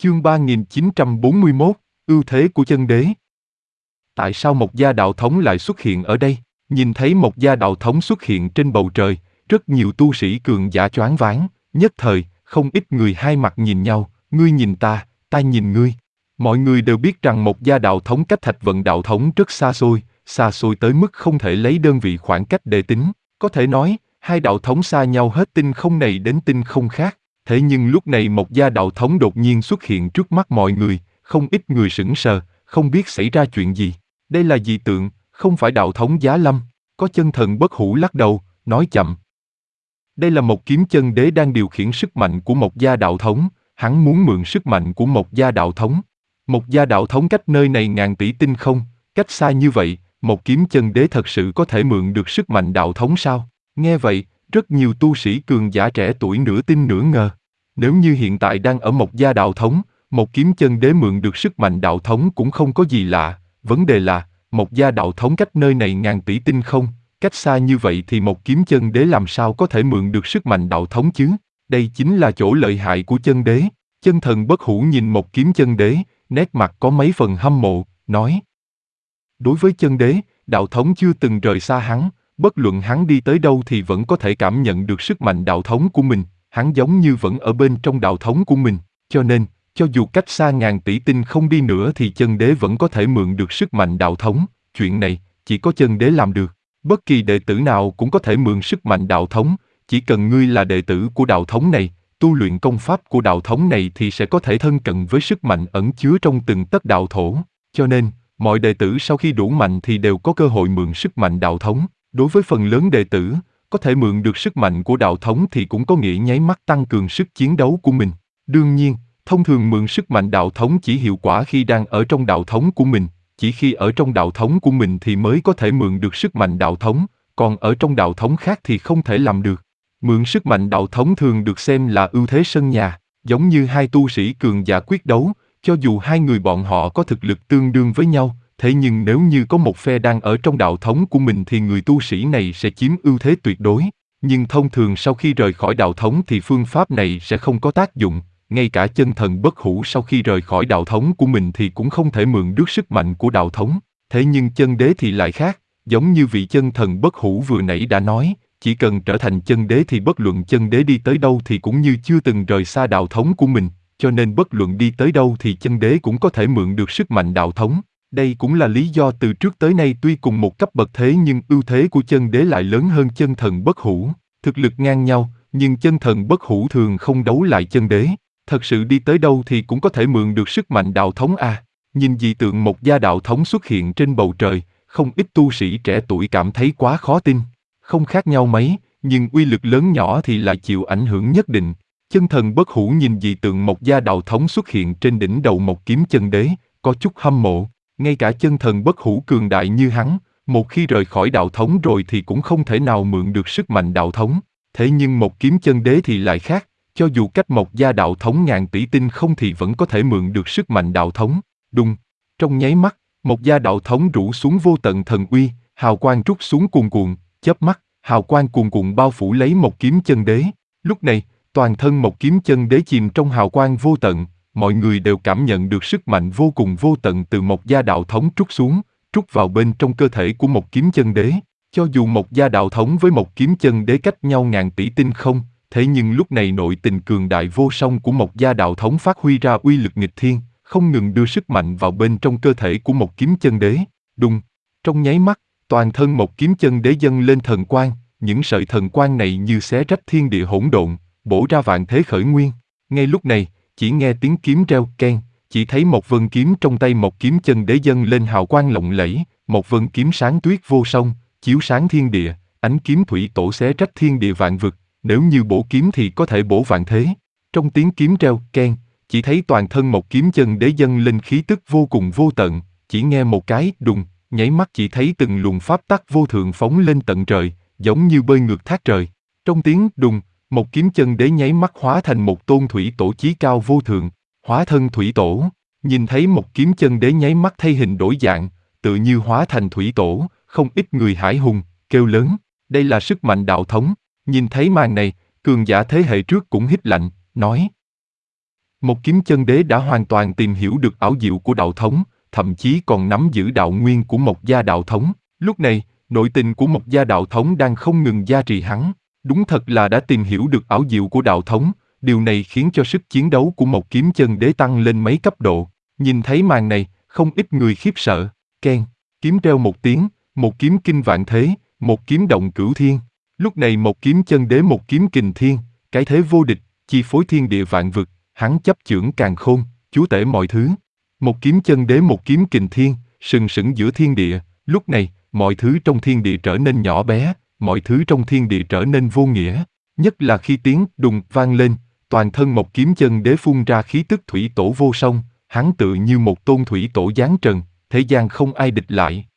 Chương 3941, ưu thế của chân đế. Tại sao một gia đạo thống lại xuất hiện ở đây? Nhìn thấy một gia đạo thống xuất hiện trên bầu trời, rất nhiều tu sĩ cường giả choáng váng, nhất thời, không ít người hai mặt nhìn nhau, ngươi nhìn ta, ta nhìn ngươi. Mọi người đều biết rằng một gia đạo thống cách Thạch Vận đạo thống rất xa xôi tới mức không thể lấy đơn vị khoảng cách để tính. Có thể nói, hai đạo thống xa nhau hết tinh không này đến tinh không khác. Thế nhưng lúc này một gia đạo thống đột nhiên xuất hiện trước mắt mọi người, không ít người sững sờ, không biết xảy ra chuyện gì. Đây là dị tượng, không phải đạo thống Giá Lâm. Có chân thần bất hủ lắc đầu, nói chậm. Đây là một kiếm chân đế đang điều khiển sức mạnh của một gia đạo thống, hắn muốn mượn sức mạnh của một gia đạo thống. Một gia đạo thống cách nơi này ngàn tỷ tinh không, cách xa như vậy, một kiếm chân đế thật sự có thể mượn được sức mạnh đạo thống sao? Nghe vậy, rất nhiều tu sĩ cường giả trẻ tuổi nửa tin nửa ngờ. Nếu như hiện tại đang ở một gia đạo thống, một kiếm chân đế mượn được sức mạnh đạo thống cũng không có gì lạ. Vấn đề là, một gia đạo thống cách nơi này ngàn tỷ tinh không, cách xa như vậy thì một kiếm chân đế làm sao có thể mượn được sức mạnh đạo thống chứ? Đây chính là chỗ lợi hại của chân đế. Chân thần bất hủ nhìn một kiếm chân đế, nét mặt có mấy phần hâm mộ, nói. Đối với chân đế, đạo thống chưa từng rời xa hắn, bất luận hắn đi tới đâu thì vẫn có thể cảm nhận được sức mạnh đạo thống của mình, hắn giống như vẫn ở bên trong đạo thống của mình, cho nên, cho dù cách xa ngàn tỷ tinh không đi nữa thì chân đế vẫn có thể mượn được sức mạnh đạo thống, chuyện này, chỉ có chân đế làm được. Bất kỳ đệ tử nào cũng có thể mượn sức mạnh đạo thống, chỉ cần ngươi là đệ tử của đạo thống này, tu luyện công pháp của đạo thống này thì sẽ có thể thân cận với sức mạnh ẩn chứa trong từng tấc đạo thổ. Cho nên, mọi đệ tử sau khi đủ mạnh thì đều có cơ hội mượn sức mạnh đạo thống. Đối với phần lớn đệ tử, có thể mượn được sức mạnh của đạo thống thì cũng có nghĩa nháy mắt tăng cường sức chiến đấu của mình. Đương nhiên, thông thường mượn sức mạnh đạo thống chỉ hiệu quả khi đang ở trong đạo thống của mình, chỉ khi ở trong đạo thống của mình thì mới có thể mượn được sức mạnh đạo thống, còn ở trong đạo thống khác thì không thể làm được. Mượn sức mạnh đạo thống thường được xem là ưu thế sân nhà, giống như hai tu sĩ cường giả quyết đấu, cho dù hai người bọn họ có thực lực tương đương với nhau, thế nhưng nếu như có một phe đang ở trong đạo thống của mình thì người tu sĩ này sẽ chiếm ưu thế tuyệt đối. Nhưng thông thường sau khi rời khỏi đạo thống thì phương pháp này sẽ không có tác dụng, ngay cả chân thần bất hủ sau khi rời khỏi đạo thống của mình thì cũng không thể mượn được sức mạnh của đạo thống. Thế nhưng chân đế thì lại khác, giống như vị chân thần bất hủ vừa nãy đã nói, chỉ cần trở thành chân đế thì bất luận chân đế đi tới đâu thì cũng như chưa từng rời xa đạo thống của mình, cho nên bất luận đi tới đâu thì chân đế cũng có thể mượn được sức mạnh đạo thống. Đây cũng là lý do từ trước tới nay tuy cùng một cấp bậc thế nhưng ưu thế của chân đế lại lớn hơn chân thần bất hủ. Thực lực ngang nhau, nhưng chân thần bất hủ thường không đấu lại chân đế. Thật sự đi tới đâu thì cũng có thể mượn được sức mạnh đạo thống à. Nhìn dị tượng một gia đạo thống xuất hiện trên bầu trời, không ít tu sĩ trẻ tuổi cảm thấy quá khó tin. Không khác nhau mấy, nhưng uy lực lớn nhỏ thì lại chịu ảnh hưởng nhất định. Chân thần bất hủ nhìn dị tượng một gia đạo thống xuất hiện trên đỉnh đầu một kiếm chân đế, có chút hâm mộ. Ngay cả chân thần bất hủ cường đại như hắn, một khi rời khỏi đạo thống rồi thì cũng không thể nào mượn được sức mạnh đạo thống. Thế nhưng một kiếm chân đế thì lại khác, cho dù cách một gia đạo thống ngàn tỷ tinh không thì vẫn có thể mượn được sức mạnh đạo thống. Đùng, trong nháy mắt, một gia đạo thống rủ xuống vô tận thần uy, hào quang trút xuống cuồn cuộn, chớp mắt, hào quang cuồn cuộn bao phủ lấy một kiếm chân đế. Lúc này, toàn thân một kiếm chân đế chìm trong hào quang vô tận. Mọi người đều cảm nhận được sức mạnh vô cùng vô tận từ một gia đạo thống trút xuống, trút vào bên trong cơ thể của một kiếm chân đế. Cho dù một gia đạo thống với một kiếm chân đế cách nhau ngàn tỷ tinh không, thế nhưng lúc này nội tình cường đại vô song của một gia đạo thống phát huy ra uy lực nghịch thiên, không ngừng đưa sức mạnh vào bên trong cơ thể của một kiếm chân đế. Đùng, trong nháy mắt, toàn thân một kiếm chân đế dâng lên thần quang, những sợi thần quang này như xé rách thiên địa hỗn độn, bổ ra vạn thế khởi nguyên. Ngay lúc này, chỉ nghe tiếng kiếm reo keng, chỉ thấy một vân kiếm trong tay một kiếm chân đế dâng lên hào quang lộng lẫy, một vân kiếm sáng tuyết vô song, chiếu sáng thiên địa, ánh kiếm thủy tổ xé rách thiên địa vạn vực, nếu như bổ kiếm thì có thể bổ vạn thế. Trong tiếng kiếm reo keng, chỉ thấy toàn thân một kiếm chân đế dâng lên khí tức vô cùng vô tận, chỉ nghe một cái đùng, nháy mắt chỉ thấy từng luồng pháp tắc vô thượng phóng lên tận trời, giống như bơi ngược thác trời. Trong tiếng đùng, một kiếm chân đế nháy mắt hóa thành một tôn thủy tổ chí cao vô thượng, hóa thân thủy tổ. Nhìn thấy một kiếm chân đế nháy mắt thay hình đổi dạng, tự như hóa thành thủy tổ, không ít người hải hùng, kêu lớn, đây là sức mạnh đạo thống. Nhìn thấy màn này, cường giả thế hệ trước cũng hít lạnh, nói. Một kiếm chân đế đã hoàn toàn tìm hiểu được ảo diệu của đạo thống, thậm chí còn nắm giữ đạo nguyên của Mộc gia đạo thống. Lúc này, nội tình của Mộc gia đạo thống đang không ngừng gia trì hắn. Đúng thật là đã tìm hiểu được ảo diệu của đạo thống, điều này khiến cho sức chiến đấu của một kiếm chân đế tăng lên mấy cấp độ. Nhìn thấy màn này, không ít người khiếp sợ. Keng, kiếm reo một tiếng, một kiếm kinh vạn thế, một kiếm động cửu thiên. Lúc này một kiếm chân đế một kiếm kình thiên, cái thế vô địch, chi phối thiên địa vạn vực, hắn chấp chưởng càn khôn, chúa tể mọi thứ. Một kiếm chân đế một kiếm kình thiên, sừng sững giữa thiên địa, lúc này, mọi thứ trong thiên địa trở nên nhỏ bé, mọi thứ trong thiên địa trở nên vô nghĩa. Nhất là khi tiếng đùng vang lên, toàn thân một kiếm chân đế phun ra khí tức thủy tổ vô song, hắn tự như một tôn thủy tổ giáng trần, thế gian không ai địch lại.